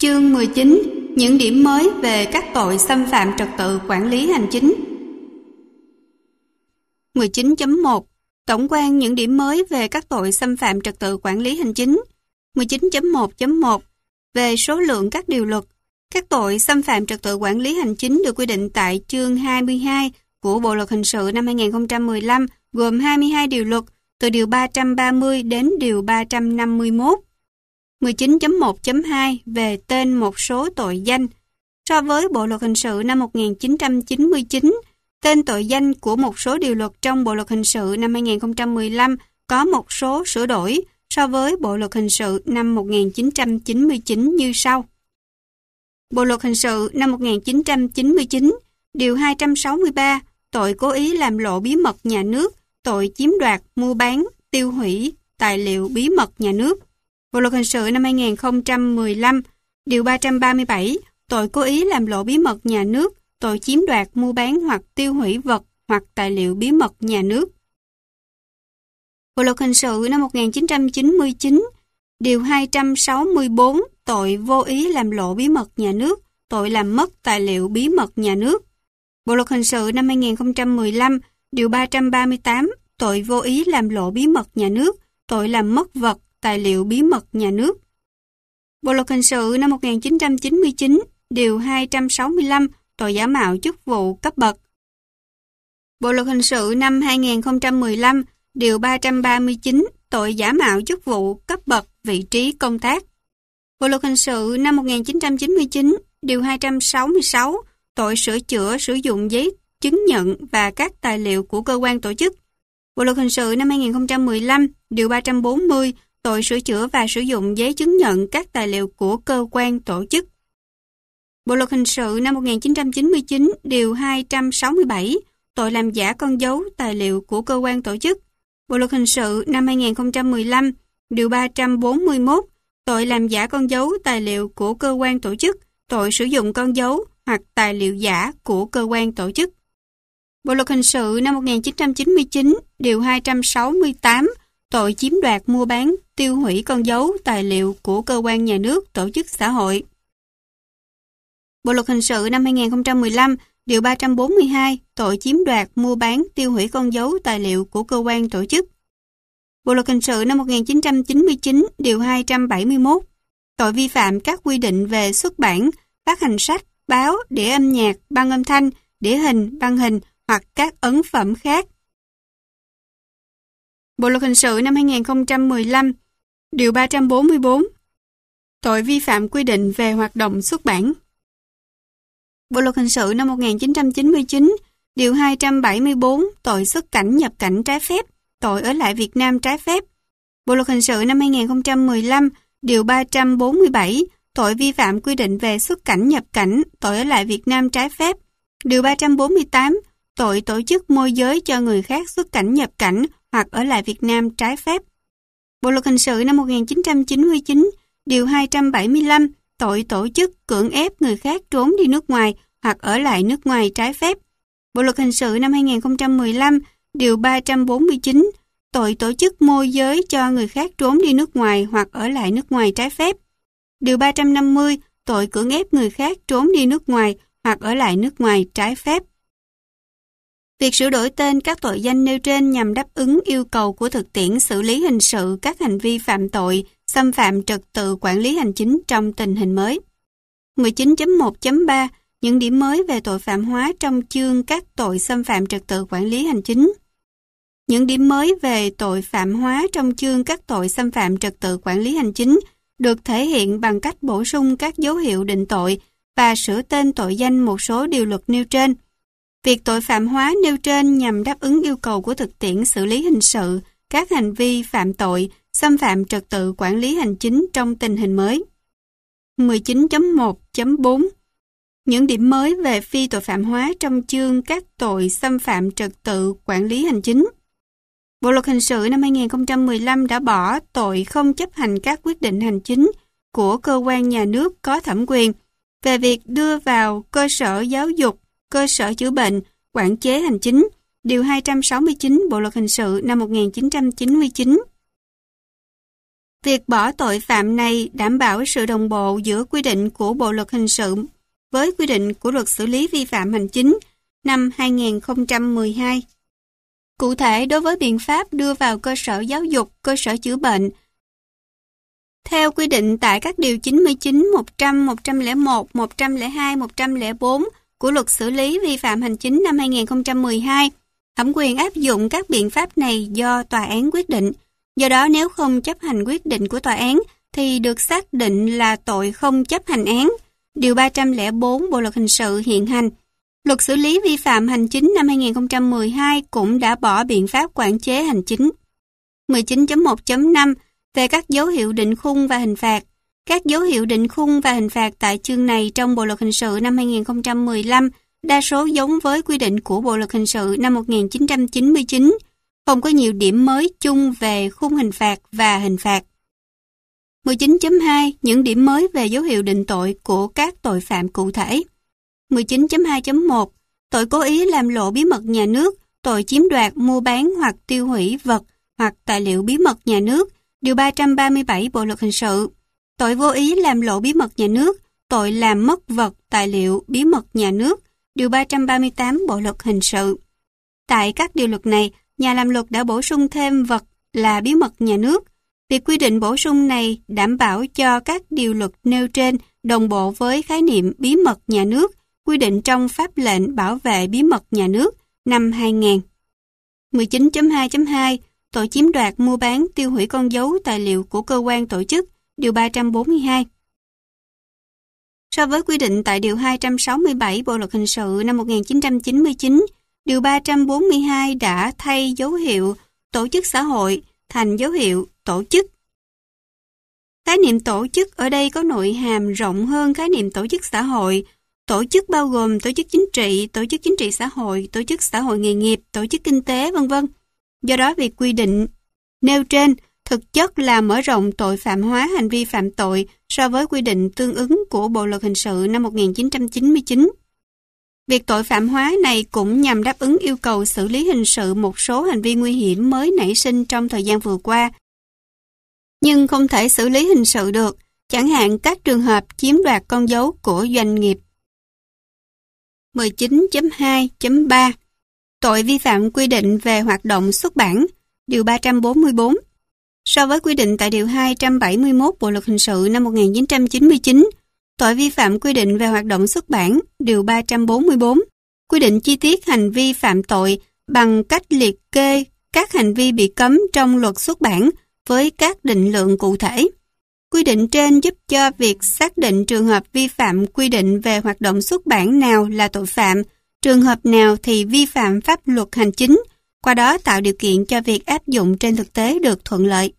Chương 19. Những điểm mới về các tội xâm phạm trật tự quản lý hành chính. 19.1. Tổng quan những điểm mới về các tội xâm phạm trật tự quản lý hành chính. 19.1.1. Về số lượng các điều luật. Các tội xâm phạm trật tự quản lý hành chính được quy định tại chương 22 của Bộ luật hình sự năm 2015 gồm 22 điều luật từ điều 330 đến điều 351. 19.1.2 về tên một số tội danh. So với Bộ luật hình sự năm 1999, tên tội danh của một số điều luật trong Bộ luật hình sự năm 2015 có một số sửa đổi so với Bộ luật hình sự năm 1999 như sau. Bộ luật hình sự năm 1999, điều 263, tội cố ý làm lộ bí mật nhà nước, tội chiếm đoạt, mua bán, tiêu hủy tài liệu bí mật nhà nước. Bộ luật hình sự năm 2015, điều 337, tội cố ý làm lộ bí mật nhà nước, tội chiếm đoạt, mua bán hoặc tiêu hủy vật hoặc tài liệu bí mật nhà nước. Bộ luật hình sự năm 1999, điều 264, tội vô ý làm lộ bí mật nhà nước, tội làm mất tài liệu bí mật nhà nước. Bộ luật hình sự năm 2015, điều 338, tội vô ý làm lộ bí mật nhà nước, tội làm mất vật, tài liệu bí mật nhà nước. Bộ luật hình sự năm 1999, điều 265, tội giả mạo chức vụ cấp bậc. Bộ luật hình sự năm 2015, điều 339, tội giả mạo chức vụ cấp bậc vị trí công tác. Bộ luật hình sự năm 1999, điều 266, tội sửa chữa sử dụng giấy chứng nhận và các tài liệu của cơ quan tổ chức. Bộ luật hình sự năm 2015, điều 340, tội sửa chữa và sử dụng giấy chứng nhận các tài liệu của cơ quan tổ chức. Bộ luật hình sự năm 1999, điều 267, tội làm giả con dấu tài liệu của cơ quan tổ chức. Bộ luật hình sự năm 2015, điều 341, tội làm giả con dấu tài liệu của cơ quan tổ chức, tội sử dụng con dấu hoặc tài liệu giả của cơ quan tổ chức. Bộ luật hình sự năm 1999, điều 268, tội chiếm đoạt, mua bán, tiêu hủy con dấu tài liệu của cơ quan nhà nước, tổ chức xã hội. Bộ luật hình sự năm 2015, điều 342, tội chiếm đoạt, mua bán, tiêu hủy con dấu tài liệu của cơ quan tổ chức. Bộ luật hình sự năm 1999, điều 271, tội vi phạm các quy định về xuất bản, phát hành sách, báo, đĩa âm nhạc, băng âm thanh, đĩa hình, băng hình hoặc các ấn phẩm khác. Bộ luật hình sự năm 2015, điều 344, tội vi phạm quy định về hoạt động xuất bản. Bộ luật hình sự năm 1999, điều 274, tội xuất cảnh nhập cảnh trái phép, tội ở lại Việt Nam trái phép. Bộ luật hình sự năm 2015, điều 347, tội vi phạm quy định về xuất cảnh nhập cảnh, tội ở lại Việt Nam trái phép. Điều 348, tội tổ chức môi giới cho người khác xuất cảnh nhập cảnh hoặc ở lại Việt Nam trái phép. Bộ luật hình sự năm 1999, điều 275, tội tổ chức cưỡng ép người khác trốn đi nước ngoài hoặc ở lại nước ngoài trái phép. Bộ luật hình sự năm 2015, điều 349, tội tổ chức môi giới cho người khác trốn đi nước ngoài hoặc ở lại nước ngoài trái phép. Điều 350, tội cưỡng ép người khác trốn đi nước ngoài hoặc ở lại nước ngoài trái phép. Việc sửa đổi tên các tội danh nêu trên nhằm đáp ứng yêu cầu của thực tiễn xử lý hình sự các hành vi phạm tội, xâm phạm trật tự quản lý hành chính trong tình hình mới. 19.1.3 Những điểm mới về tội phạm hóa trong chương các tội xâm phạm trật tự quản lý hành chính. Những điểm mới về tội phạm hóa trong chương các tội xâm phạm trật tự quản lý hành chính được thể hiện bằng cách bổ sung các dấu hiệu định tội và sửa tên tội danh một số điều luật nêu trên. Việc tội phạm hóa nêu trên nhằm đáp ứng yêu cầu của thực tiễn xử lý hình sự các hành vi phạm tội, xâm phạm trật tự quản lý hành chính trong tình hình mới. 19.1.4 Những điểm mới về phi tội phạm hóa trong chương các tội xâm phạm trật tự quản lý hành chính. Bộ luật hình sự năm 2015 đã bỏ tội không chấp hành các quyết định hành chính của cơ quan nhà nước có thẩm quyền về việc đưa vào cơ sở giáo dục, cơ sở chữa bệnh, quản chế hành chính, điều 269 Bộ luật hình sự năm 1999. Việc bỏ tội phạm này đảm bảo sự đồng bộ giữa quy định của Bộ luật hình sự với quy định của Luật xử lý vi phạm hành chính năm 2012. Cụ thể, đối với biện pháp đưa vào cơ sở giáo dục, cơ sở chữa bệnh, theo quy định tại các điều 99, 100, 101, 102, 104 của Luật xử lý vi phạm hành chính năm 2012, thẩm quyền áp dụng các biện pháp này do tòa án quyết định. Do đó, nếu không chấp hành quyết định của tòa án thì được xác định là tội không chấp hành án. Điều 304 Bộ luật hình sự hiện hành. Luật xử lý vi phạm hành chính năm 2012 cũng đã bỏ biện pháp quản chế hành chính. 19.1.5 về các dấu hiệu định khung và hình phạt. Các dấu hiệu định khung và hình phạt tại chương này trong Bộ luật hình sự năm 2015 đa số giống với quy định của Bộ luật hình sự năm 1999, không có nhiều điểm mới chung về khung hình phạt và hình phạt. 19.2 những điểm mới về dấu hiệu định tội của các tội phạm cụ thể. 19.2.1 tội cố ý làm lộ bí mật nhà nước, tội chiếm đoạt, mua bán hoặc tiêu hủy vật hoặc tài liệu bí mật nhà nước, điều 337 Bộ luật hình sự. Tội vô ý làm lộ bí mật nhà nước, tội làm mất vật, tài liệu bí mật nhà nước, điều 338 Bộ luật hình sự. Tại các điều luật này, nhà làm luật đã bổ sung thêm vật là bí mật nhà nước. Việc quy định bổ sung này đảm bảo cho các điều luật nêu trên đồng bộ với khái niệm bí mật nhà nước quy định trong pháp lệnh bảo vệ bí mật nhà nước năm 2000. 19.2.2 tội chiếm đoạt, mua bán, tiêu hủy con dấu, tài liệu của cơ quan tổ chức, điều 342. So với quy định tại điều 267 Bộ luật hình sự năm 1999, điều 342 đã thay dấu hiệu tổ chức xã hội thành dấu hiệu tổ chức. Khái niệm tổ chức ở đây có nội hàm rộng hơn khái niệm tổ chức xã hội. Tổ chức bao gồm tổ chức chính trị xã hội nghề nghiệp, tổ chức kinh tế, v.v. Do đó, việc quy định nêu trên thực chất là mở rộng tội phạm hóa hành vi phạm tội so với quy định tương ứng của Bộ luật hình sự năm 1999. Việc tội phạm hóa này cũng nhằm đáp ứng yêu cầu xử lý hình sự một số hành vi nguy hiểm mới nảy sinh trong thời gian vừa qua, nhưng không thể xử lý hình sự được, chẳng hạn các trường hợp chiếm đoạt con dấu của doanh nghiệp. 19.2.3 tội vi phạm quy định về hoạt động xuất bản, điều 344. So với quy định tại điều 271 Bộ luật hình sự năm 1999, tội vi phạm quy định về hoạt động xuất bản, điều 344, quy định chi tiết hành vi phạm tội bằng cách liệt kê các hành vi bị cấm trong luật xuất bản với các định lượng cụ thể. Quy định trên giúp cho việc xác định trường hợp vi phạm quy định về hoạt động xuất bản nào là tội phạm, trường hợp nào thì vi phạm pháp luật hành chính, qua đó tạo điều kiện cho việc áp dụng trên thực tế được thuận lợi.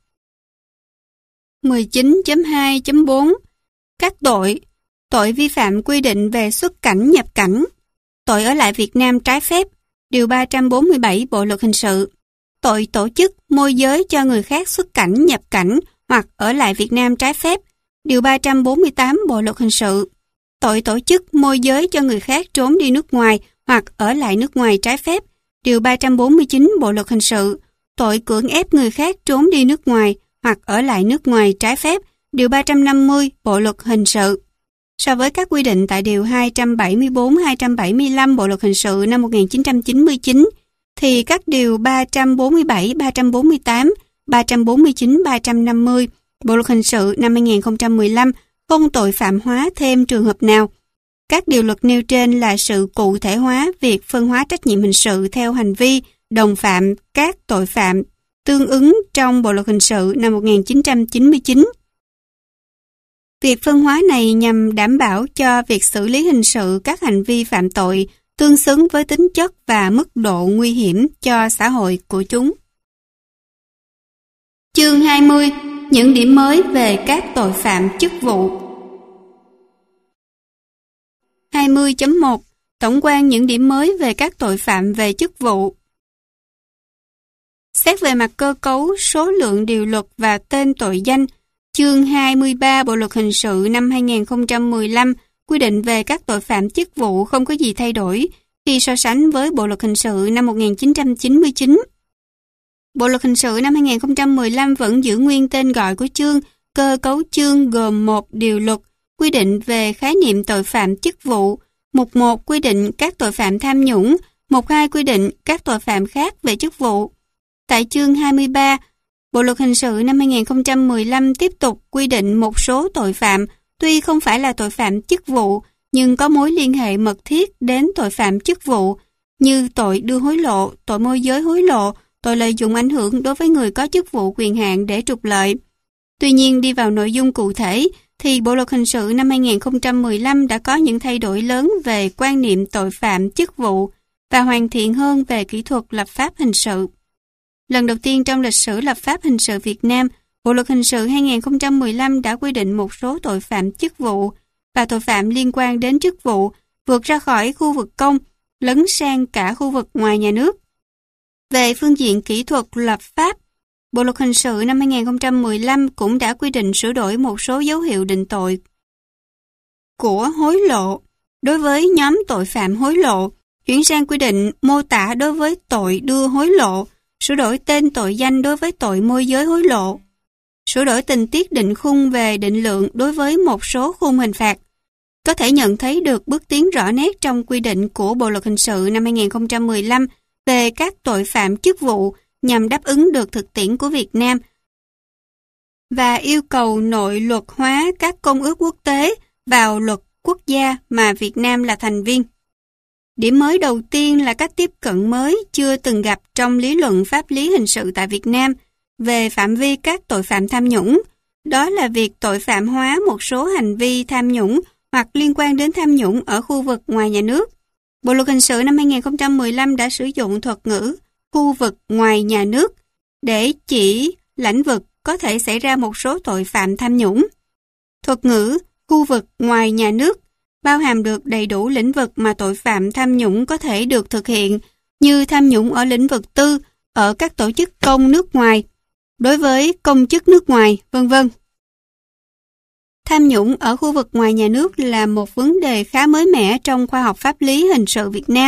19.2.4 các tội vi phạm quy định về xuất cảnh nhập cảnh, tội ở lại Việt Nam trái phép, điều 347 Bộ luật hình sự, tội tổ chức môi giới cho người khác xuất cảnh nhập cảnh hoặc ở lại Việt Nam trái phép, điều 348 Bộ luật hình sự, tội tổ chức môi giới cho người khác trốn đi nước ngoài hoặc ở lại nước ngoài trái phép, điều 349 Bộ luật hình sự, tội cưỡng ép người khác trốn đi nước ngoài hoặc ở lại nước ngoài trái phép, điều 350 Bộ luật hình sự. So với các quy định tại điều 274-275 Bộ luật hình sự năm 1999, thì các điều 347, 348, 349, 350 Bộ luật hình sự năm 2015 không tội phạm hóa thêm trường hợp nào. Các điều luật nêu trên là sự cụ thể hóa việc phân hóa trách nhiệm hình sự theo hành vi đồng phạm các tội phạm tương ứng trong Bộ luật hình sự năm 1999. Việc phân hóa này nhằm đảm bảo cho việc xử lý hình sự các hành vi phạm tội tương xứng với tính chất và mức độ nguy hiểm cho xã hội của chúng. Chương 20. Những điểm mới về các tội phạm chức vụ. 20.1 Tổng quan những điểm mới về các tội phạm về chức vụ. Xét về mặt cơ cấu, số lượng điều luật và tên tội danh, chương 23 Bộ luật hình sự năm 2015 quy định về các tội phạm chức vụ không có gì thay đổi khi so sánh với Bộ luật hình sự năm 1999. Bộ luật hình sự năm 2015 vẫn giữ nguyên tên gọi của chương, cơ cấu chương gồm một điều luật quy định về khái niệm tội phạm chức vụ, mục 1 quy định các tội phạm tham nhũng, mục 2 quy định các tội phạm khác về chức vụ. Tại chương 23, Bộ luật hình sự năm 2015 tiếp tục quy định một số tội phạm tuy không phải là tội phạm chức vụ nhưng có mối liên hệ mật thiết đến tội phạm chức vụ như tội đưa hối lộ, tội môi giới hối lộ, tội lợi dụng ảnh hưởng đối với người có chức vụ quyền hạn để trục lợi. Tuy nhiên đi vào nội dung cụ thể thì Bộ luật hình sự năm 2015 đã có những thay đổi lớn về quan niệm tội phạm chức vụ và hoàn thiện hơn về kỹ thuật lập pháp hình sự. Lần đầu tiên trong lịch sử lập pháp hình sự Việt Nam, Bộ luật hình sự 2015 đã quy định một số tội phạm chức vụ và tội phạm liên quan đến chức vụ vượt ra khỏi khu vực công, lấn sang cả khu vực ngoài nhà nước. Về phương diện kỹ thuật lập pháp, Bộ luật hình sự năm 2015 cũng đã quy định sửa đổi một số dấu hiệu định tội của hối lộ đối với nhóm tội phạm hối lộ, chuyển sang quy định mô tả đối với tội đưa hối lộ, sửa đổi tên tội danh đối với tội môi giới hối lộ, sửa đổi tình tiết định khung về định lượng đối với một số khung hình phạt. Có thể nhận thấy được bước tiến rõ nét trong quy định của Bộ luật hình sự năm 2015 về các tội phạm chức vụ nhằm đáp ứng được thực tiễn của Việt Nam và yêu cầu nội luật hóa các công ước quốc tế vào luật quốc gia mà Việt Nam là thành viên. Điểm mới đầu tiên là cách tiếp cận mới chưa từng gặp trong lý luận pháp lý hình sự tại Việt Nam về phạm vi các tội phạm tham nhũng. Đó là việc tội phạm hóa một số hành vi tham nhũng hoặc liên quan đến tham nhũng ở khu vực ngoài nhà nước. Bộ luật hình sự năm 2015 đã sử dụng thuật ngữ khu vực ngoài nhà nước để chỉ lĩnh vực có thể xảy ra một số tội phạm tham nhũng. Thuật ngữ khu vực ngoài nhà nước bao hàm được đầy đủ lĩnh vực mà tội phạm tham nhũng có thể được thực hiện, như tham nhũng ở lĩnh vực tư, ở các tổ chức công nước ngoài, đối với công chức nước ngoài, v.v. Tham nhũng ở khu vực ngoài nhà nước là một vấn đề khá mới mẻ trong khoa học pháp lý hình sự Việt Nam.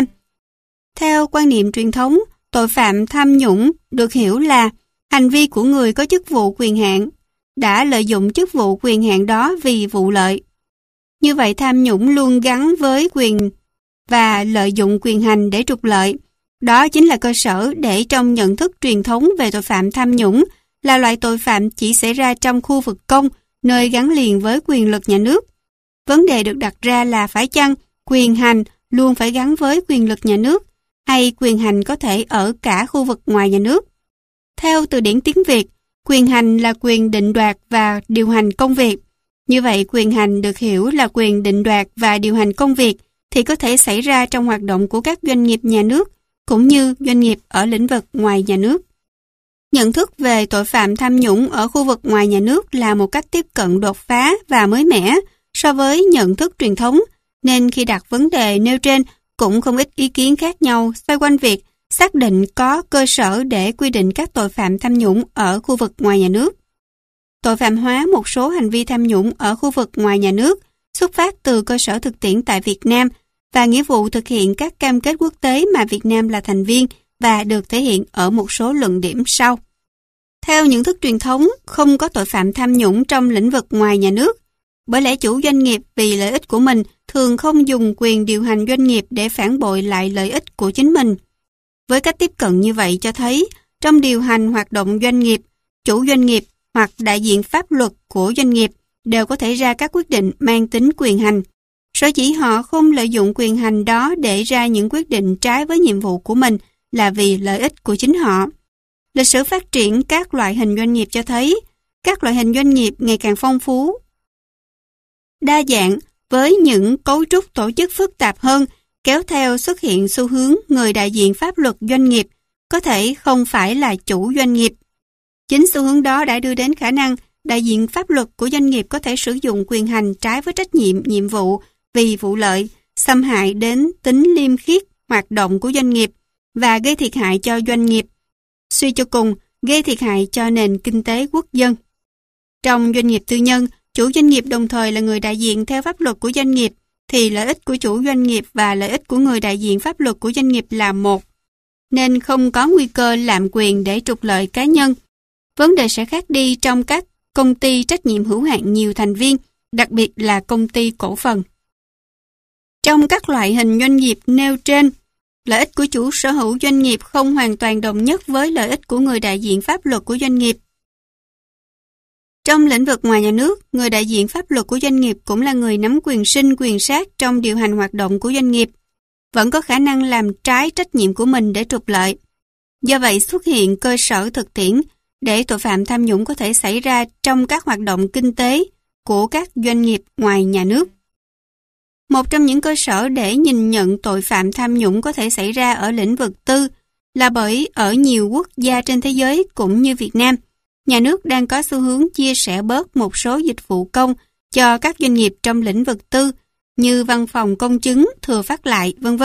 Theo quan niệm truyền thống, tội phạm tham nhũng được hiểu là hành vi của người có chức vụ quyền hạn đã lợi dụng chức vụ quyền hạn đó vì vụ lợi. Như vậy tham nhũng luôn gắn với quyền và lợi dụng quyền hành để trục lợi. Đó chính là cơ sở để trong nhận thức truyền thống về tội phạm tham nhũng là loại tội phạm chỉ xảy ra trong khu vực công, nơi gắn liền với quyền lực nhà nước. Vấn đề được đặt ra là phải chăng quyền hành luôn phải gắn với quyền lực nhà nước, hay quyền hành có thể ở cả khu vực ngoài nhà nước. Theo từ điển tiếng Việt, quyền hành là quyền định đoạt và điều hành công việc. Như vậy, quyền hành được hiểu là quyền định đoạt và điều hành công việc thì có thể xảy ra trong hoạt động của các doanh nghiệp nhà nước, cũng như doanh nghiệp ở lĩnh vực ngoài nhà nước. Nhận thức về tội phạm tham nhũng ở khu vực ngoài nhà nước là một cách tiếp cận đột phá và mới mẻ so với nhận thức truyền thống, nên khi đặt vấn đề nêu trên cũng không ít ý kiến khác nhau xoay quanh việc xác định có cơ sở để quy định các tội phạm tham nhũng ở khu vực ngoài nhà nước. Tội phạm hóa một số hành vi tham nhũng ở khu vực ngoài nhà nước xuất phát từ cơ sở thực tiễn tại Việt Nam và nghĩa vụ thực hiện các cam kết quốc tế mà Việt Nam là thành viên và được thể hiện ở một số luận điểm sau. Theo nhận thức truyền thống, không có tội phạm tham nhũng trong lĩnh vực ngoài nhà nước, bởi lẽ chủ doanh nghiệp vì lợi ích của mình thường không dùng quyền điều hành doanh nghiệp để phản bội lại lợi ích của chính mình. Với cách tiếp cận như vậy cho thấy, trong điều hành hoạt động doanh nghiệp, chủ doanh nghiệp hoặc đại diện pháp luật của doanh nghiệp đều có thể ra các quyết định mang tính quyền hành. Sở dĩ họ không lợi dụng quyền hành đó để ra những quyết định trái với nhiệm vụ của mình là vì lợi ích của chính họ. Lịch sử phát triển các loại hình doanh nghiệp cho thấy, các loại hình doanh nghiệp ngày càng phong phú, đa dạng với những cấu trúc tổ chức phức tạp hơn, kéo theo xuất hiện xu hướng người đại diện pháp luật doanh nghiệp có thể không phải là chủ doanh nghiệp. Chính xu hướng đó đã đưa đến khả năng đại diện pháp luật của doanh nghiệp có thể sử dụng quyền hành trái với trách nhiệm, nhiệm vụ vì vụ lợi, xâm hại đến tính liêm khiết hoạt động của doanh nghiệp và gây thiệt hại cho doanh nghiệp. Suy cho cùng, gây thiệt hại cho nền kinh tế quốc dân. Trong doanh nghiệp tư nhân, chủ doanh nghiệp đồng thời là người đại diện theo pháp luật của doanh nghiệp, thì lợi ích của chủ doanh nghiệp và lợi ích của người đại diện pháp luật của doanh nghiệp là một. nên không có nguy cơ lạm quyền để trục lợi cá nhân. Vấn đề sẽ khác đi trong các công ty trách nhiệm hữu hạn nhiều thành viên, đặc biệt là công ty cổ phần. Trong các loại hình doanh nghiệp nêu trên, lợi ích của chủ sở hữu doanh nghiệp không hoàn toàn đồng nhất với lợi ích của người đại diện pháp luật của doanh nghiệp. Trong lĩnh vực ngoài nhà nước, người đại diện pháp luật của doanh nghiệp cũng là người nắm quyền sinh quyền sát trong điều hành hoạt động của doanh nghiệp, vẫn có khả năng làm trái trách nhiệm của mình để trục lợi. Do vậy xuất hiện cơ sở thực tiễn để tội phạm tham nhũng có thể xảy ra trong các hoạt động kinh tế của các doanh nghiệp ngoài nhà nước. Một trong những cơ sở để nhìn nhận tội phạm tham nhũng có thể xảy ra ở lĩnh vực tư là bởi ở nhiều quốc gia trên thế giới cũng như Việt Nam, nhà nước đang có xu hướng chia sẻ bớt một số dịch vụ công cho các doanh nghiệp trong lĩnh vực tư như văn phòng công chứng, thừa phát lại, v.v.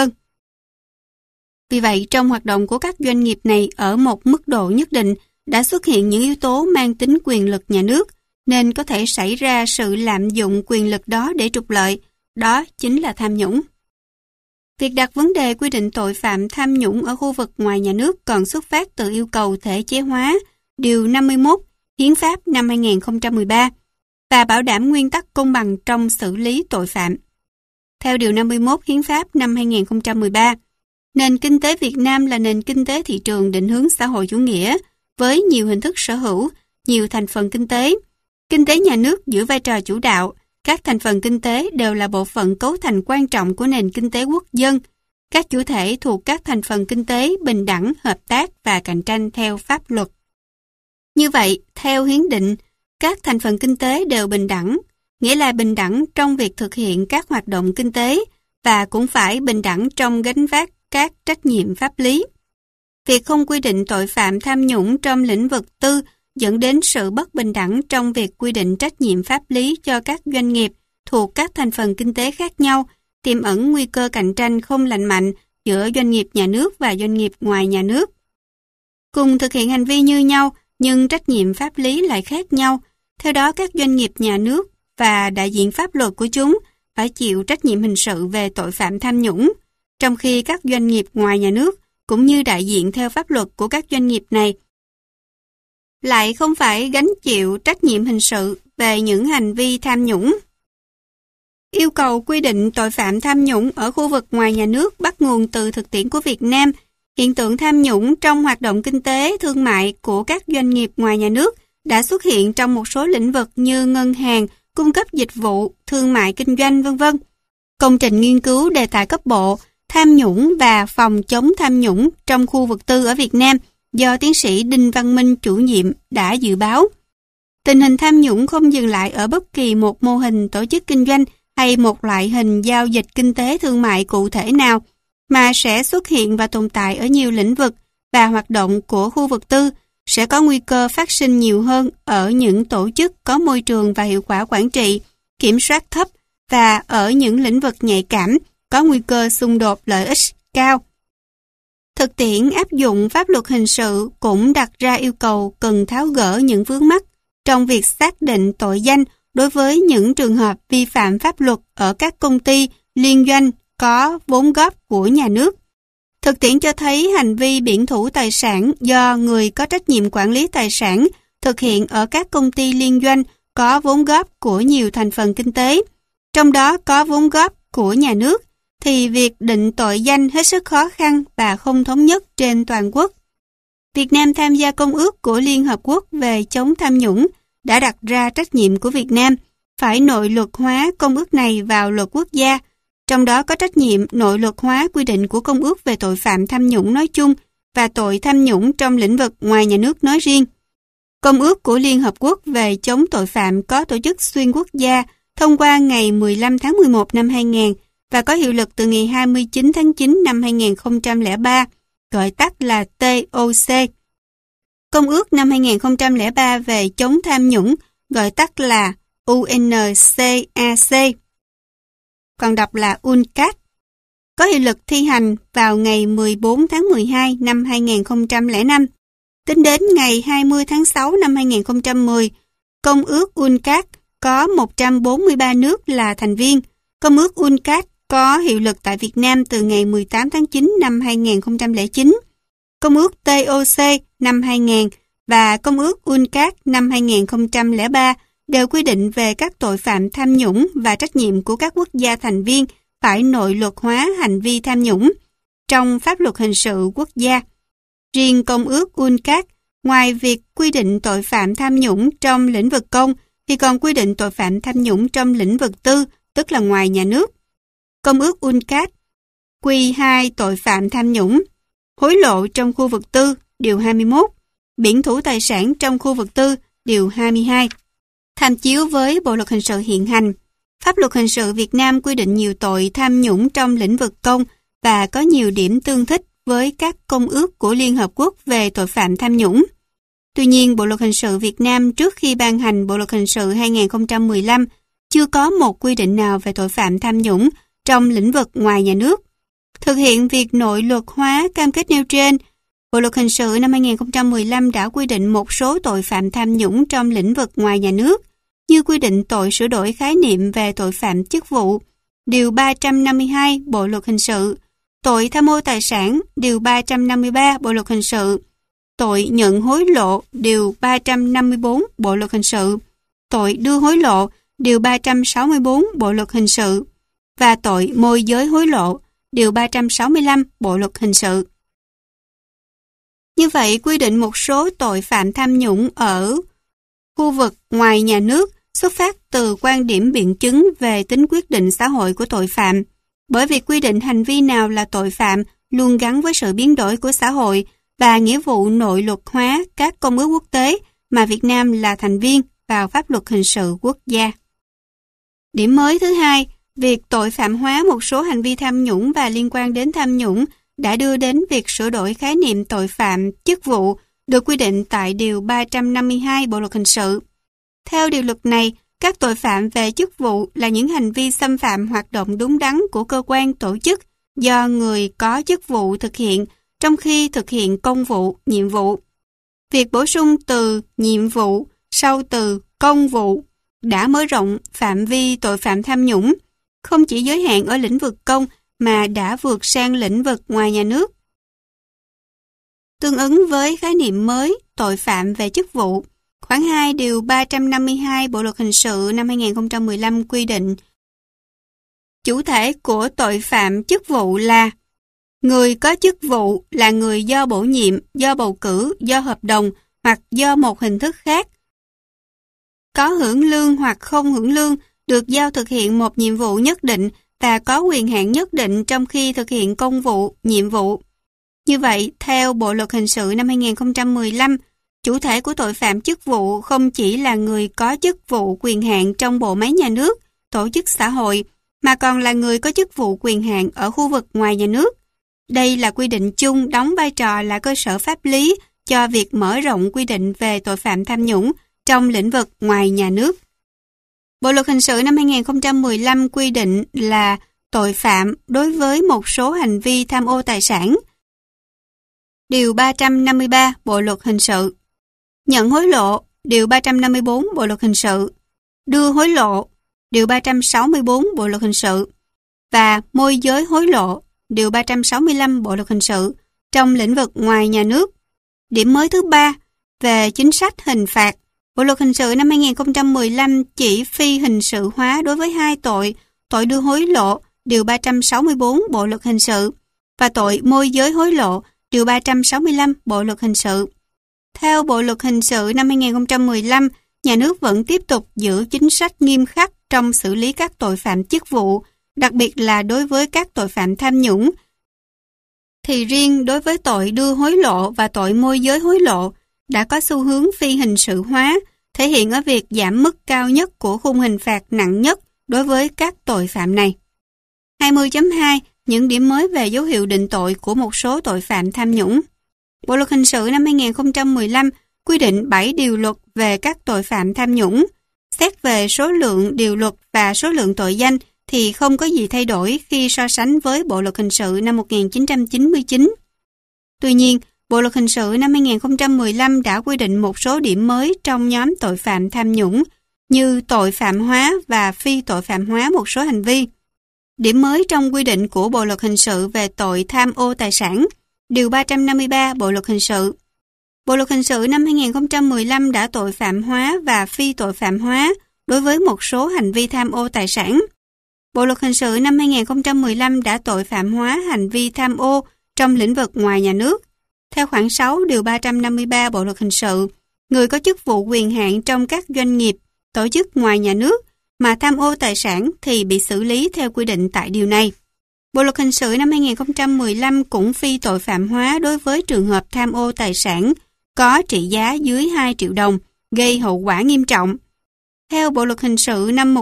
Vì vậy, trong hoạt động của các doanh nghiệp này ở một mức độ nhất định đã xuất hiện những yếu tố mang tính quyền lực nhà nước, nên có thể xảy ra sự lạm dụng quyền lực đó để trục lợi, đó chính là tham nhũng. Việc đặt vấn đề quy định tội phạm tham nhũng ở khu vực ngoài nhà nước còn xuất phát từ yêu cầu thể chế hóa Điều 51 Hiến pháp năm 2013 và bảo đảm nguyên tắc công bằng trong xử lý tội phạm. Theo Điều 51 Hiến pháp năm 2013, nền kinh tế Việt Nam là nền kinh tế thị trường định hướng xã hội chủ nghĩa với nhiều hình thức sở hữu, nhiều thành phần kinh tế. Kinh tế nhà nước giữ vai trò chủ đạo, các thành phần kinh tế đều là bộ phận cấu thành quan trọng của nền kinh tế quốc dân. Các chủ thể thuộc các thành phần kinh tế bình đẳng, hợp tác và cạnh tranh theo pháp luật. Như vậy, theo hiến định, các thành phần kinh tế đều bình đẳng, nghĩa là bình đẳng trong việc thực hiện các hoạt động kinh tế và cũng phải bình đẳng trong gánh vác các trách nhiệm pháp lý. Việc không quy định tội phạm tham nhũng trong lĩnh vực tư dẫn đến sự bất bình đẳng trong việc quy định trách nhiệm pháp lý cho các doanh nghiệp thuộc các thành phần kinh tế khác nhau, tiềm ẩn nguy cơ cạnh tranh không lành mạnh giữa doanh nghiệp nhà nước và doanh nghiệp ngoài nhà nước. Cùng thực hiện hành vi như nhau, nhưng trách nhiệm pháp lý lại khác nhau. Theo đó, các doanh nghiệp nhà nước và đại diện pháp luật của chúng phải chịu trách nhiệm hình sự về tội phạm tham nhũng, trong khi các doanh nghiệp ngoài nhà nước cũng như đại diện theo pháp luật của các doanh nghiệp này lại không phải gánh chịu trách nhiệm hình sự về những hành vi tham nhũng. Yêu cầu quy định tội phạm tham nhũng ở khu vực ngoài nhà nước bắt nguồn từ thực tiễn của Việt Nam. Hiện tượng tham nhũng trong hoạt động kinh tế, thương mại của các doanh nghiệp ngoài nhà nước đã xuất hiện trong một số lĩnh vực như ngân hàng, cung cấp dịch vụ, thương mại kinh doanh, v.v. Công trình nghiên cứu đề tài cấp bộ, tham nhũng và phòng chống tham nhũng trong khu vực tư ở Việt Nam do tiến sĩ Đinh Văn Minh chủ nhiệm đã dự báo. Tình hình tham nhũng không dừng lại ở bất kỳ một mô hình tổ chức kinh doanh hay một loại hình giao dịch kinh tế thương mại cụ thể nào, mà sẽ xuất hiện và tồn tại ở nhiều lĩnh vực và hoạt động của khu vực tư, sẽ có nguy cơ phát sinh nhiều hơn ở những tổ chức có môi trường và hiệu quả quản trị, kiểm soát thấp và ở những lĩnh vực nhạy cảm, có nguy cơ xung đột lợi ích cao. Thực tiễn áp dụng pháp luật hình sự cũng đặt ra yêu cầu cần tháo gỡ những vướng mắc trong việc xác định tội danh đối với những trường hợp vi phạm pháp luật ở các công ty, liên doanh có vốn góp của nhà nước. Thực tiễn cho thấy hành vi biển thủ tài sản do người có trách nhiệm quản lý tài sản thực hiện ở các công ty liên doanh có vốn góp của nhiều thành phần kinh tế, trong đó có vốn góp của nhà nước, thì việc định tội danh hết sức khó khăn và không thống nhất trên toàn quốc. Việt Nam tham gia Công ước của Liên Hợp Quốc về chống tham nhũng đã đặt ra trách nhiệm của Việt Nam phải nội luật hóa công ước này vào luật quốc gia, trong đó có trách nhiệm nội luật hóa quy định của Công ước về tội phạm tham nhũng nói chung và tội tham nhũng trong lĩnh vực ngoài nhà nước nói riêng. Công ước của Liên Hợp Quốc về chống tội phạm có tổ chức xuyên quốc gia thông qua ngày 15 tháng 11 năm 2000 và có hiệu lực từ ngày 29 tháng 9 năm 2003, gọi tắt là TOC. Công ước năm 2003 về chống tham nhũng, gọi tắt là UNCAC, còn đọc là UNCAC, có hiệu lực thi hành vào ngày 14 tháng 12 năm 2005. Tính đến ngày 20 tháng 6 năm 2010, Công ước UNCAC có 143 nước là thành viên. Công ước UNCAC có hiệu lực tại Việt Nam từ ngày 18 tháng 9 năm 2009. Công ước TOC năm 2000 và Công ước UNCTAD năm 2003 đều quy định về các tội phạm tham nhũng và trách nhiệm của các quốc gia thành viên phải nội luật hóa hành vi tham nhũng trong pháp luật hình sự quốc gia. Riêng Công ước UNCTAD, ngoài việc quy định tội phạm tham nhũng trong lĩnh vực công, thì còn quy định tội phạm tham nhũng trong lĩnh vực tư, tức là ngoài nhà nước. Công ước UNCTAD quy 2 tội phạm tham nhũng: hối lộ trong khu vực tư, điều 21, biển thủ tài sản trong khu vực tư, điều 22. Tham chiếu với Bộ luật hình sự hiện hành, pháp luật hình sự Việt Nam quy định nhiều tội tham nhũng trong lĩnh vực công và có nhiều điểm tương thích với các công ước của Liên Hợp Quốc về tội phạm tham nhũng. Tuy nhiên, Bộ luật hình sự Việt Nam trước khi ban hành Bộ luật hình sự 2015 chưa có một quy định nào về tội phạm tham nhũng trong lĩnh vực ngoài nhà nước. Thực hiện việc nội luật hóa cam kết nêu trên, Bộ luật hình sự năm 2015 đã quy định một số tội phạm tham nhũng trong lĩnh vực ngoài nhà nước, như quy định tội sửa đổi khái niệm về tội phạm chức vụ, điều 352 Bộ luật hình sự, tội tham ô tài sản, điều 353 Bộ luật hình sự, tội nhận hối lộ, điều 354 Bộ luật hình sự, tội đưa hối lộ, điều 364 Bộ luật hình sự, và tội môi giới hối lộ, điều 365 Bộ luật hình sự. Như vậy, quy định một số tội phạm tham nhũng ở khu vực ngoài nhà nước xuất phát từ quan điểm biện chứng về tính quyết định xã hội của tội phạm, bởi việc quy định hành vi nào là tội phạm luôn gắn với sự biến đổi của xã hội và nghĩa vụ nội luật hóa các công ước quốc tế mà Việt Nam là thành viên vào pháp luật hình sự quốc gia. Điểm mới thứ hai, việc tội phạm hóa một số hành vi tham nhũng và liên quan đến tham nhũng đã đưa đến việc sửa đổi khái niệm tội phạm chức vụ được quy định tại Điều 352 Bộ Luật Hình sự. Theo điều luật này, các tội phạm về chức vụ là những hành vi xâm phạm hoạt động đúng đắn của cơ quan tổ chức do người có chức vụ thực hiện trong khi thực hiện công vụ, nhiệm vụ. Việc bổ sung từ nhiệm vụ sau từ công vụ đã mở rộng phạm vi tội phạm tham nhũng, không chỉ giới hạn ở lĩnh vực công mà đã vượt sang lĩnh vực ngoài nhà nước. Tương ứng với khái niệm mới tội phạm về chức vụ, khoản 2 điều 352 Bộ luật hình sự năm 2015 quy định chủ thể của tội phạm chức vụ là người có chức vụ là người do bổ nhiệm, do bầu cử, do hợp đồng hoặc do một hình thức khác, có hưởng lương hoặc không hưởng lương, được giao thực hiện một nhiệm vụ nhất định và có quyền hạn nhất định trong khi thực hiện công vụ, nhiệm vụ. Như vậy, theo Bộ luật hình sự năm 2015, chủ thể của tội phạm chức vụ không chỉ là người có chức vụ quyền hạn trong bộ máy nhà nước, tổ chức xã hội, mà còn là người có chức vụ quyền hạn ở khu vực ngoài nhà nước. Đây là quy định chung đóng vai trò là cơ sở pháp lý cho việc mở rộng quy định về tội phạm tham nhũng trong lĩnh vực ngoài nhà nước. Bộ luật hình sự năm 2015 quy định là tội phạm đối với một số hành vi tham ô tài sản. Điều 353 Bộ luật hình sự. Nhận hối lộ, điều 354 Bộ luật hình sự. Đưa hối lộ, điều 364 Bộ luật hình sự. Và môi giới hối lộ, điều 365 Bộ luật hình sự trong lĩnh vực ngoài nhà nước. Điểm mới thứ ba, về chính sách hình phạt. Bộ luật hình sự năm 2015 chỉ phi hình sự hóa đối với hai tội, tội đưa hối lộ, điều 364 Bộ luật hình sự, và tội môi giới hối lộ, điều 365 Bộ luật hình sự. Theo Bộ luật hình sự năm 2015, nhà nước vẫn tiếp tục giữ chính sách nghiêm khắc trong xử lý các tội phạm chức vụ, đặc biệt là đối với các tội phạm tham nhũng. Thì riêng đối với tội đưa hối lộ và tội môi giới hối lộ đã có xu hướng phi hình sự hóa, thể hiện ở việc giảm mức cao nhất của khung hình phạt nặng nhất đối với các tội phạm này. 20.2 Những điểm mới về dấu hiệu định tội của một số tội phạm tham nhũng. Bộ luật hình sự năm 2015 quy định 7 điều luật về các tội phạm tham nhũng. Xét về số lượng điều luật và số lượng tội danh thì không có gì thay đổi khi so sánh với Bộ luật hình sự năm 1999. Tuy nhiên, Bộ luật hình sự năm 2015 đã quy định một số điểm mới trong nhóm tội phạm tham nhũng như tội phạm hóa và phi tội phạm hóa một số hành vi. Điểm mới trong quy định của Bộ luật hình sự về tội tham ô tài sản Điều 353 Bộ luật hình sự. Bộ luật hình sự năm 2015 đã tội phạm hóa và phi tội phạm hóa đối với một số hành vi tham ô tài sản. Bộ luật hình sự năm 2015 đã tội phạm hóa hành vi tham ô trong lĩnh vực ngoài nhà nước. Theo khoản 6 điều 353 Bộ luật hình sự, người có chức vụ quyền hạn trong các doanh nghiệp, tổ chức ngoài nhà nước mà tham ô tài sản thì bị xử lý theo quy định tại điều này. Bộ luật hình sự năm 2015 cũng phi tội phạm hóa đối với trường hợp tham ô tài sản có trị giá dưới 2 triệu đồng, gây hậu quả nghiêm trọng. Theo Bộ luật hình sự năm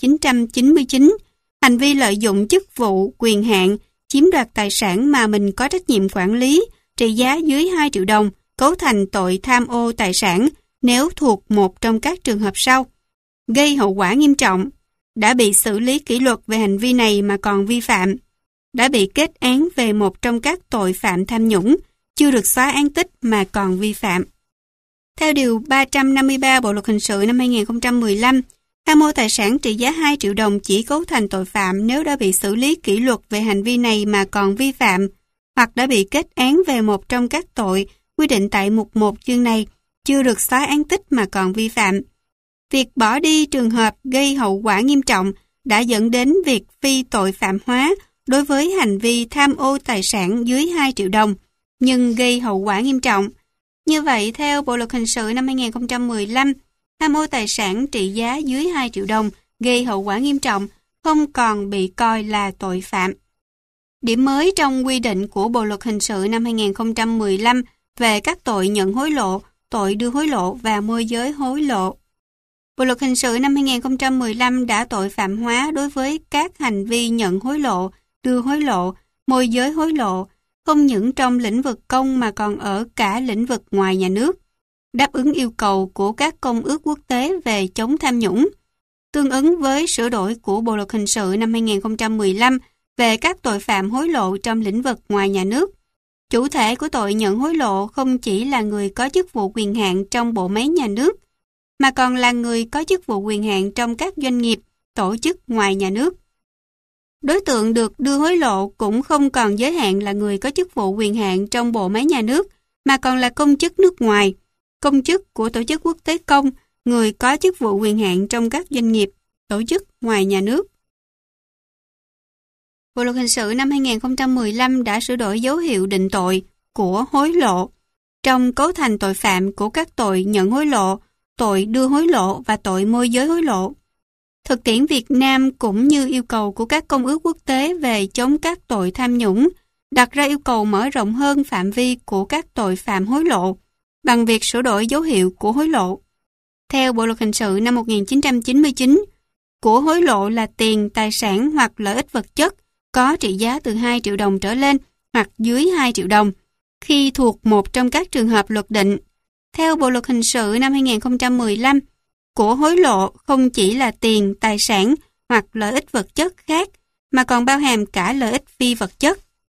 1999, hành vi lợi dụng chức vụ, quyền hạn, chiếm đoạt tài sản mà mình có trách nhiệm quản lý, trị giá dưới 2 triệu đồng, cấu thành tội tham ô tài sản nếu thuộc một trong các trường hợp sau. Gây hậu quả nghiêm trọng, đã bị xử lý kỷ luật về hành vi này mà còn vi phạm, đã bị kết án về một trong các tội phạm tham nhũng, chưa được xóa án tích mà còn vi phạm. Theo Điều 353 Bộ luật hình sự năm 2015, tham ô tài sản trị giá 2 triệu đồng chỉ cấu thành tội phạm nếu đã bị xử lý kỷ luật về hành vi này mà còn vi phạm, hoặc đã bị kết án về một trong các tội quy định tại mục 1 chương này, chưa được xóa án tích mà còn vi phạm. Việc bỏ đi trường hợp gây hậu quả nghiêm trọng đã dẫn đến việc phi tội phạm hóa đối với hành vi tham ô tài sản dưới 2 triệu đồng, nhưng gây hậu quả nghiêm trọng. Như vậy, theo Bộ luật hình sự năm 2015, tham ô tài sản trị giá dưới 2 triệu đồng gây hậu quả nghiêm trọng không còn bị coi là tội phạm. Điểm mới trong quy định của Bộ luật hình sự năm 2015 về các tội nhận hối lộ, tội đưa hối lộ và môi giới hối lộ. Bộ luật hình sự năm 2015 đã tội phạm hóa đối với các hành vi nhận hối lộ, đưa hối lộ, môi giới hối lộ, không những trong lĩnh vực công mà còn ở cả lĩnh vực ngoài nhà nước, đáp ứng yêu cầu của các công ước quốc tế về chống tham nhũng, tương ứng với sửa đổi của Bộ luật hình sự năm 2015 về các tội phạm hối lộ trong lĩnh vực ngoài nhà nước. Chủ thể của tội nhận hối lộ không chỉ là người có chức vụ quyền hạn trong bộ máy nhà nước, mà còn là người có chức vụ quyền hạn trong các doanh nghiệp, tổ chức ngoài nhà nước. Đối tượng được đưa hối lộ cũng không còn giới hạn là người có chức vụ quyền hạn trong bộ máy nhà nước, mà còn là công chức nước ngoài, công chức của tổ chức quốc tế công, người có chức vụ quyền hạn trong các doanh nghiệp, tổ chức ngoài nhà nước. Bộ luật hình sự năm 2015 đã sửa đổi dấu hiệu định tội của hối lộ trong cấu thành tội phạm của các tội nhận hối lộ, tội đưa hối lộ và tội môi giới hối lộ. Thực tiễn Việt Nam cũng như yêu cầu của các công ước quốc tế về chống các tội tham nhũng đặt ra yêu cầu mở rộng hơn phạm vi của các tội phạm hối lộ bằng việc sửa đổi dấu hiệu của hối lộ. Theo Bộ luật hình sự năm 1999, của hối lộ là tiền, tài sản hoặc lợi ích vật chất có trị giá từ 2 triệu đồng trở lên hoặc dưới 2 triệu đồng khi thuộc một trong các trường hợp luật định. Theo Bộ luật hình sự năm 2015, của hối lộ không chỉ là tiền, tài sản hoặc lợi ích vật chất khác, mà còn bao hàm cả lợi ích phi vật chất.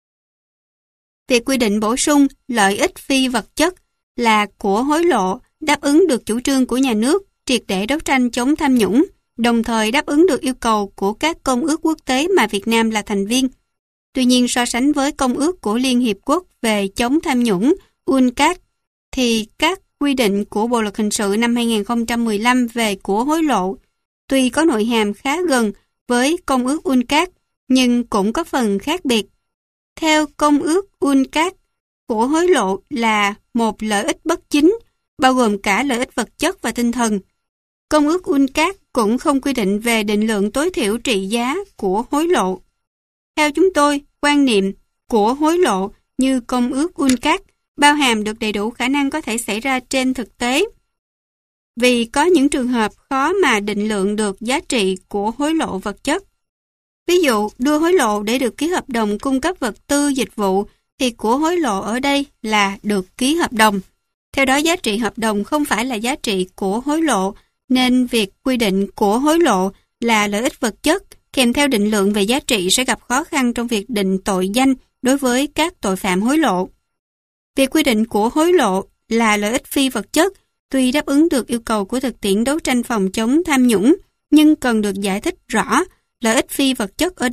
Việc quy định bổ sung lợi ích phi vật chất là của hối lộ đáp ứng được chủ trương của nhà nước triệt để đấu tranh chống tham nhũng, đồng thời đáp ứng được yêu cầu của các công ước quốc tế mà Việt Nam là thành viên. Tuy nhiên, so sánh với công ước của Liên Hiệp Quốc về chống tham nhũng UNCTAD, thì các quy định của Bộ luật hình sự năm 2015 về của hối lộ tuy có nội hàm khá gần với công ước UNCTAD nhưng cũng có phần khác biệt. Theo công ước UNCTAD, của hối lộ là một lợi ích bất chính, bao gồm cả lợi ích vật chất và tinh thần. Công ước UNCTAD cũng không quy định về định lượng tối thiểu trị giá của hối lộ. Theo chúng tôi, quan niệm của hối lộ như công ước UNCTAD bao hàm được đầy đủ khả năng có thể xảy ra trên thực tế. Vì có những trường hợp khó mà định lượng được giá trị của hối lộ vật chất. Ví dụ, đưa hối lộ để được ký hợp đồng cung cấp vật tư dịch vụ thì của hối lộ ở đây là được ký hợp đồng. Theo đó, giá trị hợp đồng không phải là giá trị của hối lộ, nên việc quy định của hối lộ là lợi ích vật chất kèm theo định lượng về giá trị sẽ gặp khó khăn trong việc định tội danh đối với các tội phạm hối lộ. Việc quy định của hối lộ là lợi ích phi vật chất tuy đáp ứng được yêu cầu của thực tiễn đấu tranh phòng chống tham nhũng, nhưng cần được giải thích rõ lợi ích phi vật chất ở đây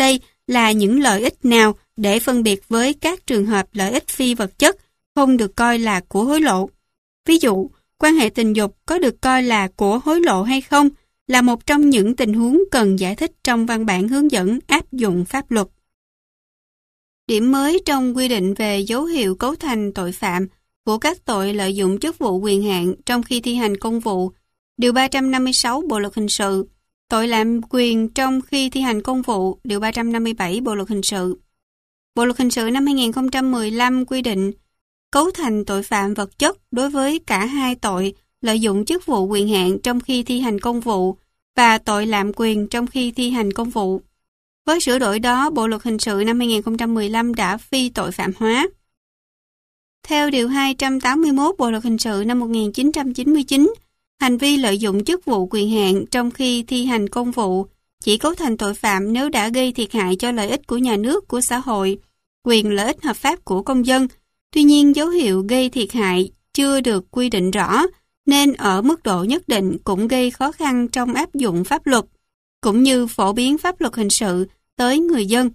là những lợi ích nào để phân biệt với các trường hợp lợi ích phi vật chất không được coi là của hối lộ. Ví dụ, quan hệ tình dục có được coi là của hối lộ hay không là một trong những tình huống cần giải thích trong văn bản hướng dẫn áp dụng pháp luật. Điểm mới trong quy định về dấu hiệu cấu thành tội phạm của các tội lợi dụng chức vụ quyền hạn trong khi thi hành công vụ, Điều 356 Bộ Luật Hình sự, tội lạm quyền trong khi thi hành công vụ, Điều 357 Bộ Luật Hình sự. Bộ Luật Hình sự năm 2015 quy định cấu thành tội phạm vật chất đối với cả hai tội lợi dụng chức vụ quyền hạn trong khi thi hành công vụ và tội lạm quyền trong khi thi hành công vụ. Với sửa đổi đó, Bộ Luật Hình sự năm 2015 đã phi tội phạm hóa. Theo Điều 281 Bộ Luật Hình sự năm 1999, hành vi lợi dụng chức vụ quyền hạn trong khi thi hành công vụ chỉ cấu thành tội phạm nếu đã gây thiệt hại cho lợi ích của nhà nước, của xã hội, quyền lợi ích hợp pháp của công dân. Tuy nhiên, dấu hiệu gây thiệt hại chưa được quy định rõ, nên ở mức độ nhất định cũng gây khó khăn trong áp dụng pháp luật, cũng như phổ biến pháp luật hình sự tới người dân.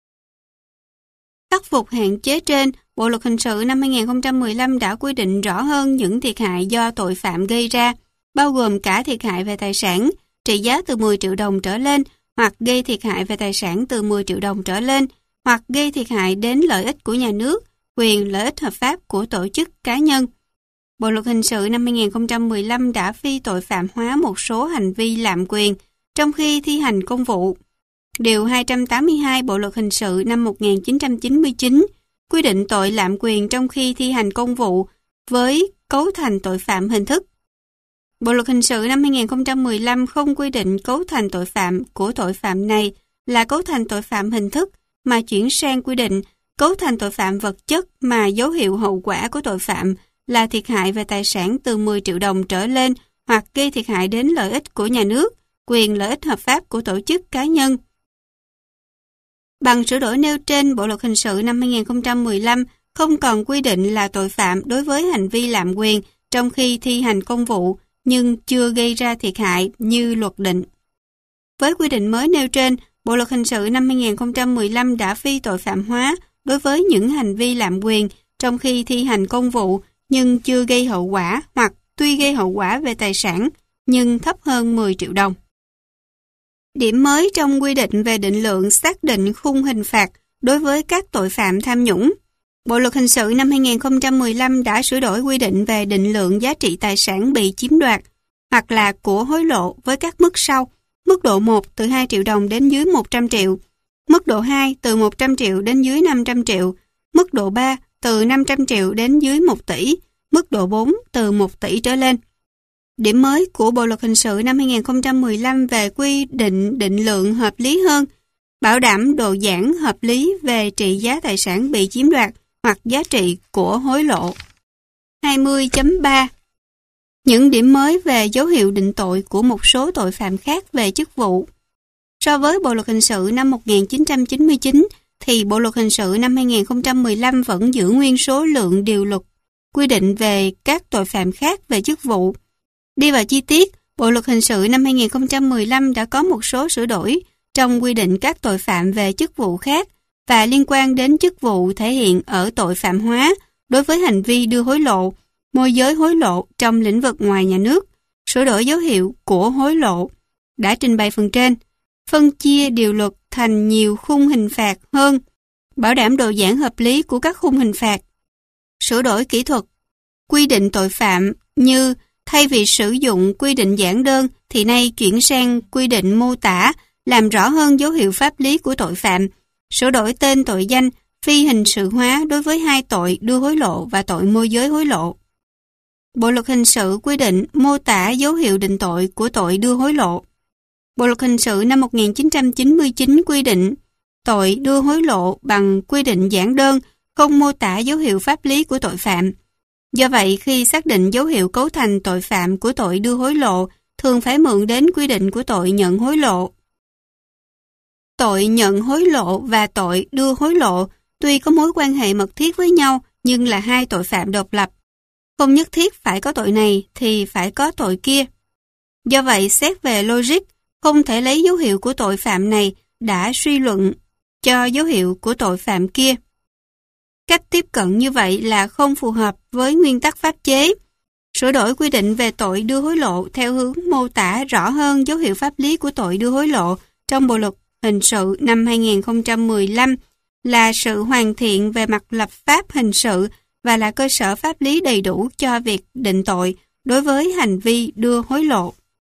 Khắc phục hạn chế trên, Bộ Luật Hình sự năm 2015 đã quy định rõ hơn những thiệt hại do tội phạm gây ra, bao gồm cả thiệt hại về tài sản, trị giá từ 10 triệu đồng trở lên, hoặc gây thiệt hại về tài sản từ 10 triệu đồng trở lên, hoặc gây thiệt hại đến lợi ích của nhà nước, quyền lợi ích hợp pháp của tổ chức cá nhân. Bộ Luật Hình sự năm 2015 đã phi tội phạm hóa một số hành vi lạm quyền trong khi thi hành công vụ. Điều 282 Bộ Luật Hình sự năm 1999 quy định tội lạm quyền trong khi thi hành công vụ với cấu thành tội phạm hình thức. Bộ Luật Hình sự năm 2015 không quy định cấu thành tội phạm của tội phạm này là cấu thành tội phạm hình thức, mà chuyển sang quy định cấu thành tội phạm vật chất mà dấu hiệu hậu quả của tội phạm là thiệt hại về tài sản từ 10 triệu đồng trở lên hoặc gây thiệt hại đến lợi ích của nhà nước, quyền lợi ích hợp pháp của tổ chức cá nhân. Bằng sửa đổi nêu trên, Bộ Luật Hình sự năm 2015 không còn quy định là tội phạm đối với hành vi lạm quyền trong khi thi hành công vụ nhưng chưa gây ra thiệt hại như luật định. Với quy định mới nêu trên, Bộ Luật Hình sự năm 2015 đã phi tội phạm hóa đối với những hành vi lạm quyền trong khi thi hành công vụ nhưng chưa gây hậu quả hoặc tuy gây hậu quả về tài sản nhưng thấp hơn 10 triệu đồng. Điểm mới trong quy định về định lượng xác định khung hình phạt đối với các tội phạm tham nhũng. Bộ Luật Hình sự năm 2015 đã sửa đổi quy định về định lượng giá trị tài sản bị chiếm đoạt hoặc là của hối lộ với các mức sau. Mức độ 1 từ 2 triệu đồng đến dưới 100 triệu. Mức độ 2 từ 100 triệu đến dưới 500 triệu. Mức độ 3 từ 500 triệu đến dưới 1 tỷ. Mức độ 4 từ 1 tỷ trở lên. Điểm mới của Bộ Luật Hình sự năm 2015 về quy định định lượng hợp lý hơn, bảo đảm độ giãn hợp lý về trị giá tài sản bị chiếm đoạt hoặc giá trị của hối lộ. 20.3 Những điểm mới về dấu hiệu định tội của một số tội phạm khác về chức vụ. So với Bộ Luật Hình sự năm 1999, thì Bộ Luật Hình sự năm 2015 vẫn giữ nguyên số lượng điều luật quy định về các tội phạm khác về chức vụ. Đi vào chi tiết, Bộ Luật Hình sự năm 2015 đã có một số sửa đổi trong quy định các tội phạm về chức vụ khác và liên quan đến chức vụ thể hiện ở tội phạm hóa đối với hành vi đưa hối lộ, môi giới hối lộ trong lĩnh vực ngoài nhà nước, sửa đổi dấu hiệu của hối lộ. Đã trình bày phần trên, phân chia điều luật thành nhiều khung hình phạt hơn, bảo đảm độ giãn hợp lý của các khung hình phạt. Sửa đổi kỹ thuật, quy định tội phạm như thay vì sử dụng quy định giản đơn thì nay chuyển sang quy định mô tả, làm rõ hơn dấu hiệu pháp lý của tội phạm, sửa đổi tên tội danh, phi hình sự hóa đối với hai tội đưa hối lộ và tội môi giới hối lộ. Bộ Luật Hình sự quy định mô tả dấu hiệu định tội của tội đưa hối lộ. Bộ Luật Hình sự năm 1999 quy định tội đưa hối lộ bằng quy định giản đơn, không mô tả dấu hiệu pháp lý của tội phạm. Do vậy, khi xác định dấu hiệu cấu thành tội phạm của tội đưa hối lộ, thường phải mượn đến quy định của tội nhận hối lộ. Tội nhận hối lộ và tội đưa hối lộ tuy có mối quan hệ mật thiết với nhau nhưng là hai tội phạm độc lập. Không nhất thiết phải có tội này thì phải có tội kia. Do vậy, xét về logic, không thể lấy dấu hiệu của tội phạm này đã suy luận cho dấu hiệu của tội phạm kia. Cách tiếp cận như vậy là không phù hợp với nguyên tắc pháp chế. Sửa đổi quy định về tội đưa hối lộ theo hướng mô tả rõ hơn dấu hiệu pháp lý của tội đưa hối lộ trong Bộ luật hình sự năm 2015 là sự hoàn thiện về mặt lập pháp hình sự và là cơ sở pháp lý đầy đủ cho việc định tội đối với hành vi đưa hối lộ.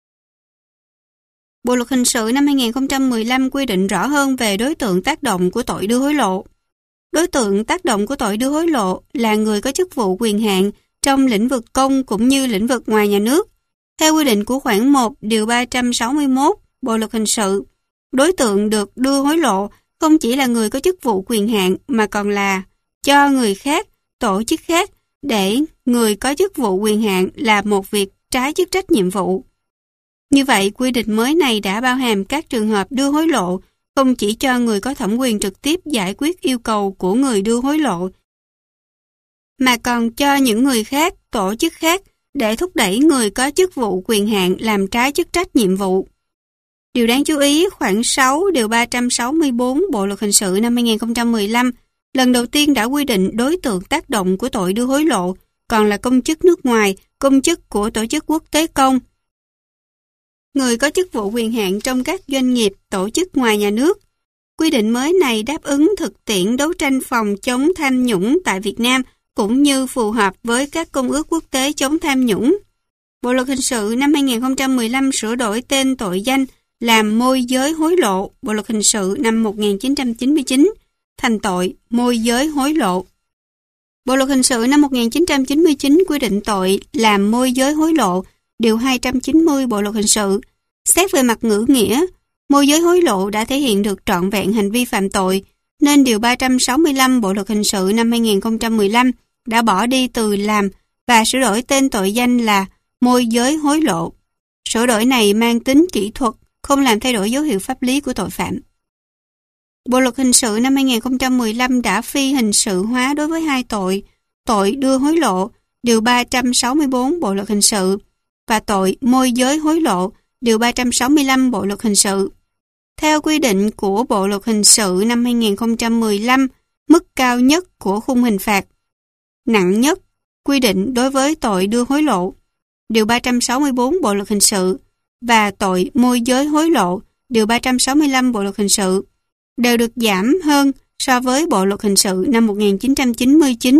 Bộ luật hình sự năm 2015 quy định rõ hơn về đối tượng tác động của tội đưa hối lộ. Đối tượng tác động của tội đưa hối lộ là người có chức vụ quyền hạn trong lĩnh vực công cũng như lĩnh vực ngoài nhà nước. Theo quy định của khoản 1 điều 361 Bộ luật hình sự, đối tượng được đưa hối lộ không chỉ là người có chức vụ quyền hạn mà còn là cho người khác, tổ chức khác để người có chức vụ quyền hạn làm một việc trái chức trách nhiệm vụ. Như vậy, quy định mới này đã bao hàm các trường hợp đưa hối lộ không chỉ cho người có thẩm quyền trực tiếp giải quyết yêu cầu của người đưa hối lộ, mà còn cho những người khác, tổ chức khác để thúc đẩy người có chức vụ quyền hạn làm trái chức trách nhiệm vụ. Điều đáng chú ý, khoản 6 điều 364 Bộ luật hình sự năm 2015 lần đầu tiên đã quy định đối tượng tác động của tội đưa hối lộ còn là công chức nước ngoài, công chức của tổ chức quốc tế công, người có chức vụ quyền hạn trong các doanh nghiệp, tổ chức ngoài nhà nước. Quy định mới này đáp ứng thực tiễn đấu tranh phòng chống tham nhũng tại Việt Nam cũng như phù hợp với các công ước quốc tế chống tham nhũng. Bộ luật hình sự năm 2015 sửa đổi tên tội danh làm môi giới hối lộ, Bộ luật hình sự năm 1999 thành tội môi giới hối lộ. Bộ luật hình sự năm 1999 quy định tội làm môi giới hối lộ, điều 290 Bộ luật hình sự. Xét về mặt ngữ nghĩa, môi giới hối lộ đã thể hiện được trọn vẹn hành vi phạm tội, nên điều 365 Bộ luật hình sự năm 2015 đã bỏ đi từ làm và sửa đổi tên tội danh là môi giới hối lộ. Sửa đổi này mang tính kỹ thuật, không làm thay đổi dấu hiệu pháp lý của tội phạm. Bộ luật hình sự năm 2015 đã phi hình sự hóa đối với hai tội đưa hối lộ, điều 364 Bộ luật hình sự, và tội môi giới hối lộ, điều 365 Bộ luật hình sự. Theo quy định của Bộ luật hình sự năm 2015, mức cao nhất của khung hình phạt nặng nhất quy định đối với tội đưa hối lộ, điều 364 Bộ luật hình sự, và tội môi giới hối lộ, điều 365 Bộ luật hình sự, đều được giảm hơn so với Bộ luật hình sự năm 1999.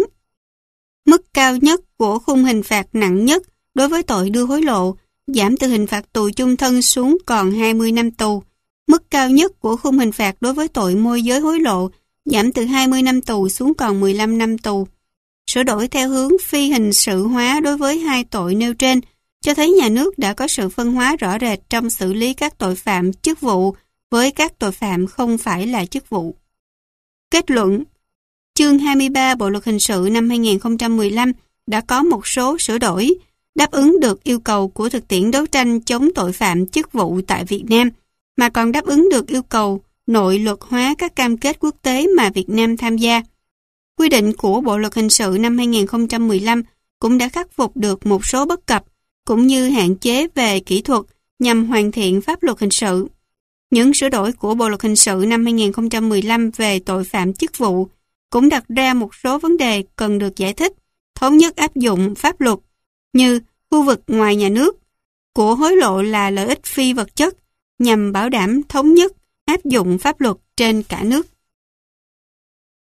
Mức cao nhất của khung hình phạt nặng nhất đối với tội đưa hối lộ giảm từ hình phạt tù chung thân xuống còn 20 năm tù. Mức cao nhất của khung hình phạt đối với tội môi giới hối lộ giảm từ 20 năm tù xuống còn 15 năm tù. Sửa đổi theo hướng phi hình sự hóa đối với hai tội nêu trên cho thấy nhà nước đã có sự phân hóa rõ rệt trong xử lý các tội phạm chức vụ với các tội phạm không phải là chức vụ. Kết luận, chương 23 Bộ luật hình sự năm 2015 đã có một số sửa đổi, đáp ứng được yêu cầu của thực tiễn đấu tranh chống tội phạm chức vụ tại Việt Nam, mà còn đáp ứng được yêu cầu nội luật hóa các cam kết quốc tế mà Việt Nam tham gia. Quy định của Bộ luật hình sự năm 2015 cũng đã khắc phục được một số bất cập, cũng như hạn chế về kỹ thuật nhằm hoàn thiện pháp luật hình sự. Những sửa đổi của Bộ luật hình sự năm 2015 về tội phạm chức vụ cũng đặt ra một số vấn đề cần được giải thích, thống nhất áp dụng pháp luật, như khu vực ngoài nhà nước, của hối lộ là lợi ích phi vật chất, nhằm bảo đảm thống nhất áp dụng pháp luật trên cả nước.